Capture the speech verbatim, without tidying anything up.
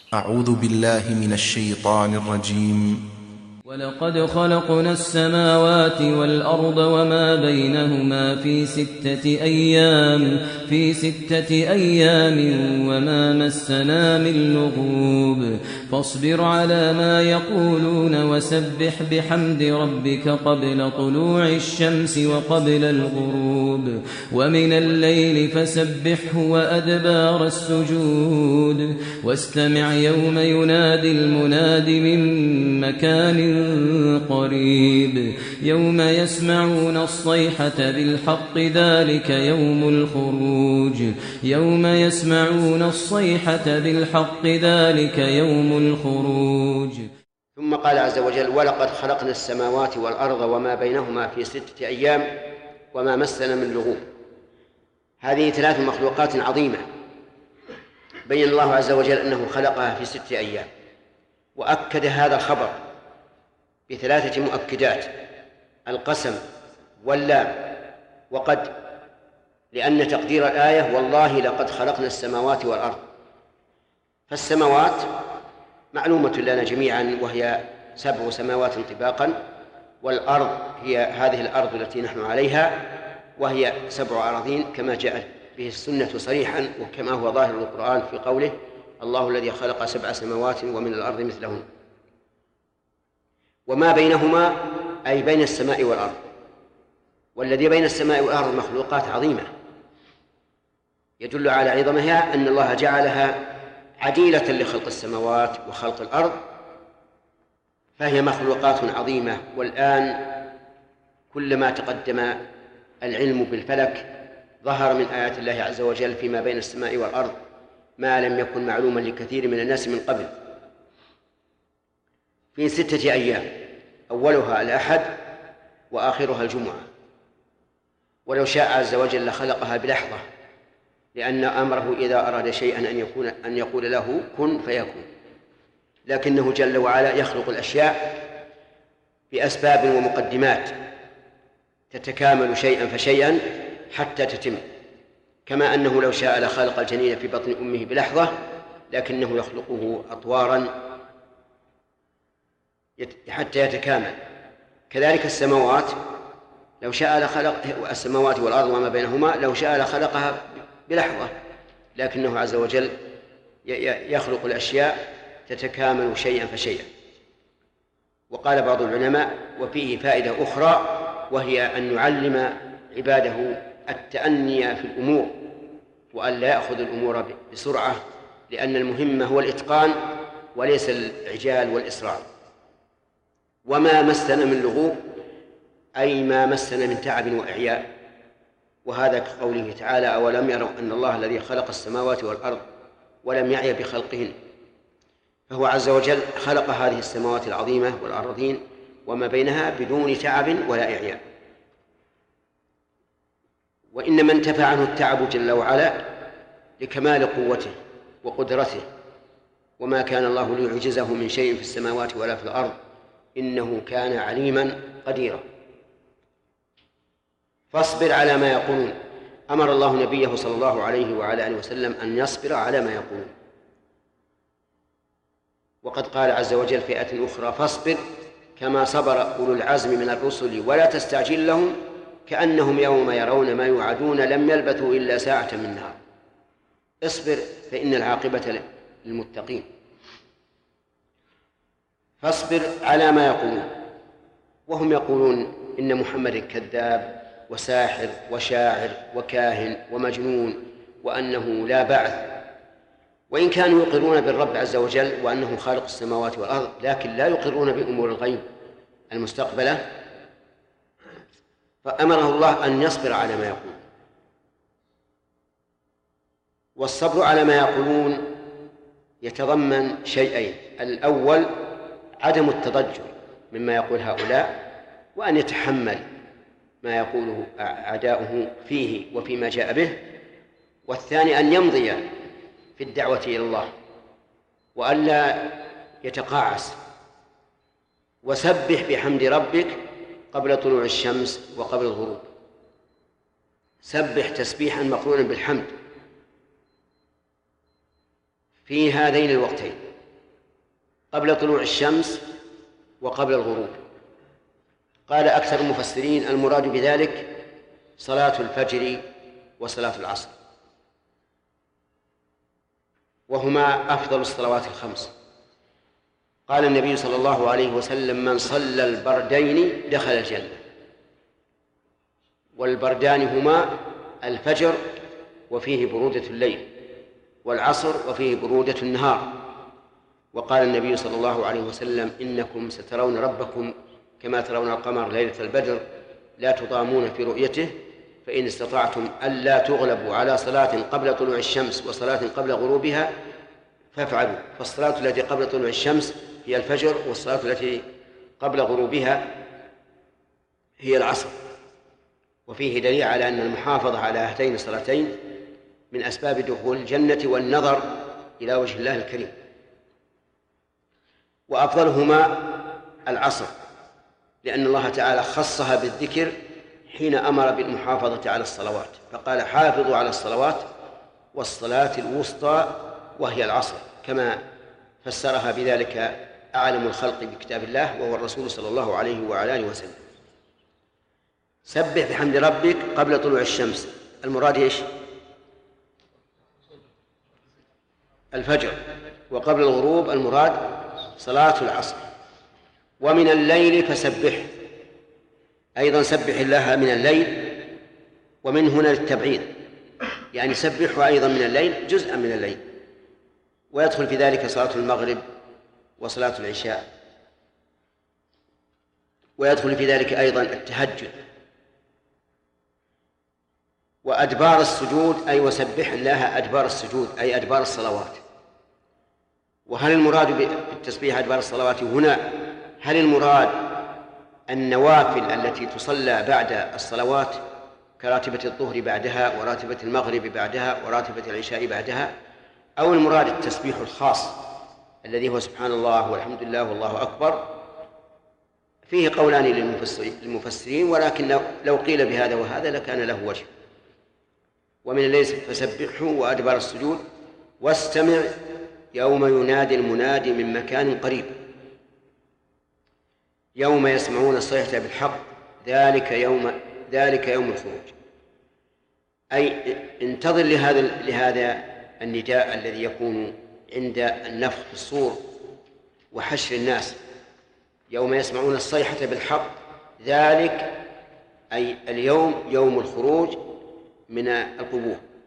أعوذ بالله من الشيطان الرجيم. ولقد خلقنا السماوات والأرض وما بينهما في ستة أيام في ستة أيام وما مسنا من لغوب فاصبر على ما يقولون وسبح بحمد ربك قبل طلوع الشمس وقبل الغروب ومن الليل فسبحه وأدبار السجود واستمع يوم ينادي المناد من مكان قريب يوم يسمعون الصيحة بالحق ذلك يوم الخروج يوم يسمعون الصيحة بالحق ذلك يوم الخروج. ثم قال عز وجل ولقد خلقنا السماوات والأرض وما بينهما في ستة أيام وما مسنا من لغوب. هذه ثلاث مخلوقات عظيمة بين الله عز وجل أنه خلقها في ستة أيام، وأكد هذا الخبر بثلاثة مؤكدات: القسم واللام وقد، لأن تقدير الآية والله لقد خلقنا السماوات والأرض. فالسماوات معلومة لنا جميعا وهي سبع سماوات طباقا، والأرض هي هذه الأرض التي نحن عليها وهي سبع أراضين كما جاءت به السنة صريحا وكما هو ظاهر القرآن في قوله الله الذي خلق سبع سماوات ومن الأرض مثلهن. وما بينهما أي بين السماء والأرض، والذي بين السماء والأرض مخلوقات عظيمة يدل على عظمها أن الله جعلها عديلة لخلق السماوات وخلق الأرض، فهي مخلوقات عظيمة. والآن كلما تقدم العلم بالفلك ظهر من آيات الله عز وجل فيما بين السماء والأرض ما لم يكن معلوما لكثير من الناس من قبل. في ستة أيام، أولها الأحد وآخرها الجمعة. ولو شاء عز وجل لخلقها بلحظة، لأن أمره إذا أراد شيئا أن يكون أن يقول له كن فيكون، لكنه جل وعلا يخلق الأشياء بأسباب ومقدمات تتكامل شيئا فشيئا حتى تتم، كما أنه لو شاء لخلق الجنين في بطن أمه بلحظة، لكنه يخلقه أطوارا حتى يتكامل. كذلك السماوات لو شاء لخلق السماوات والأرض وما بينهما، لو شاء لخلقها بلحظة، لكنه عز وجل يخلق الأشياء تتكامل شيئا فشيئا. وقال بعض العلماء وفيه فائدة أخرى، وهي أن نعلم عباده التأني في الأمور وأن لا يأخذ الأمور بسرعة، لأن المهم هو الإتقان وليس الإعجال والإسراع. وما مسنا من لغوب أي ما مسنا من تعب وإعياء، وهذا كقوله تعالى أولم يروا أن الله الذي خلق السماوات والأرض ولم يعي بخلقهن. فهو عز وجل خلق هذه السماوات العظيمة والأرضين وما بينها بدون تعب ولا إعياء، وإنما انتفع عنه التعب جل وعلا لكمال قوته وقدرته، وما كان الله ليعجزه من شيء في السماوات ولا في الأرض إنه كان عليما قديرا. فاصبر على ما يقولون. أمر الله نبيه صلى الله عليه وعلى آله وسلم أن يصبر على ما يقولون. وقد قال عز وجل في آية أخرى فاصبر كما صبر أولو العزم من الرسل ولا تستعجل لهم كأنهم يوم يرون ما يوعدون لم يلبثوا إلا ساعة من نهار. اصبر فإن العاقبة للمتقين. فاصبر على ما يقولون، وهم يقولون إن محمد كذاب وساحر وشاعر وكاهن ومجنون وأنه لا بعث، وإن كانوا يقرون بالرب عز وجل وأنه خالق السماوات والأرض، لكن لا يقرون بأمور الغيب المستقبلة. فأمره الله أن يصبر على ما يقول. والصبر على ما يقولون يتضمن شيئين: الأول عدم التضجر مما يقول هؤلاء، وأن يتحمل ما يقوله أعداؤه فيه وفيما جاء به. والثاني أن يمضي في الدعوة إلى الله وألا يتقاعس. وسبح بحمد ربك قبل طلوع الشمس وقبل الغروب. سبح تسبيحا مقرونا بالحمد في هذين الوقتين، قبل طلوع الشمس وقبل الغروب. قال أكثر المفسرين المراد بذلك صلاة الفجر وصلاة العصر، وهما أفضل الصلوات الخمس. قال النبي صلى الله عليه وسلم: من صلى البردين دخل الجنة. والبردان هما الفجر وفيه برودة الليل، والعصر وفيه برودة النهار. وقال النبي صلى الله عليه وسلم: إنكم سترون ربكم كما ترون القمر ليلة البدر لا تضامون في رؤيته، فإن استطعتم ألا تغلبوا على صلاة قبل طلوع الشمس وصلاة قبل غروبها فافعلوا. فالصلاة التي قبل طلوع الشمس هي الفجر، والصلاة التي قبل غروبها هي العصر. وفيه دليل على أن المحافظة على هاتين الصلاتين من أسباب دخول الجنة والنظر إلى وجه الله الكريم. وأفضلهما العصر، لأن الله تعالى خصها بالذكر حين أمر بالمحافظة على الصلوات، فقال: حافظوا على الصلوات والصلاة الوسطى وهي العصر، كما فسرها بذلك أعلم الخلق بكتاب الله وهو الرسول صلى الله عليه وعلى آله وسلم. سبح بحمد ربك قبل طلوع الشمس، المراد إيش؟ الفجر. وقبل الغروب المراد صلاة العصر. ومن الليل فسبح، أيضا سبح الله من الليل، ومن هنا للتبعيض، يعني سبحه أيضا من الليل جزءا من الليل. ويدخل في ذلك صلاة المغرب وصلاة العشاء، ويدخل في ذلك أيضا التهجد وأدبار السجود، أي وسبح الله أدبار السجود أي أدبار الصلوات. وهل المراد بالتسبيح أدبار الصلوات هنا، هل المراد النوافل التي تصلى بعد الصلوات كراتبة الظهر بعدها وراتبة المغرب بعدها وراتبة العشاء بعدها، أو المراد التسبيح الخاص الذي هو سبحان الله والحمد لله والله أكبر؟ فيه قولان للمفسرين، ولكن لو قيل بهذا وهذا لكان له وجه. ومن الليل فسبحه وأدبار السجود واستمع يوم ينادي المنادي من مكان قريب، يوم يسمعون الصيحة بالحق ذلك يوم ذلك يوم الخروج، أي انتظر لهذا لهذا النداء الذي يكون عند النفخ في الصور وحشر الناس، يوم يسمعون الصيحة بالحق، ذلك أي اليوم يوم الخروج من القبور.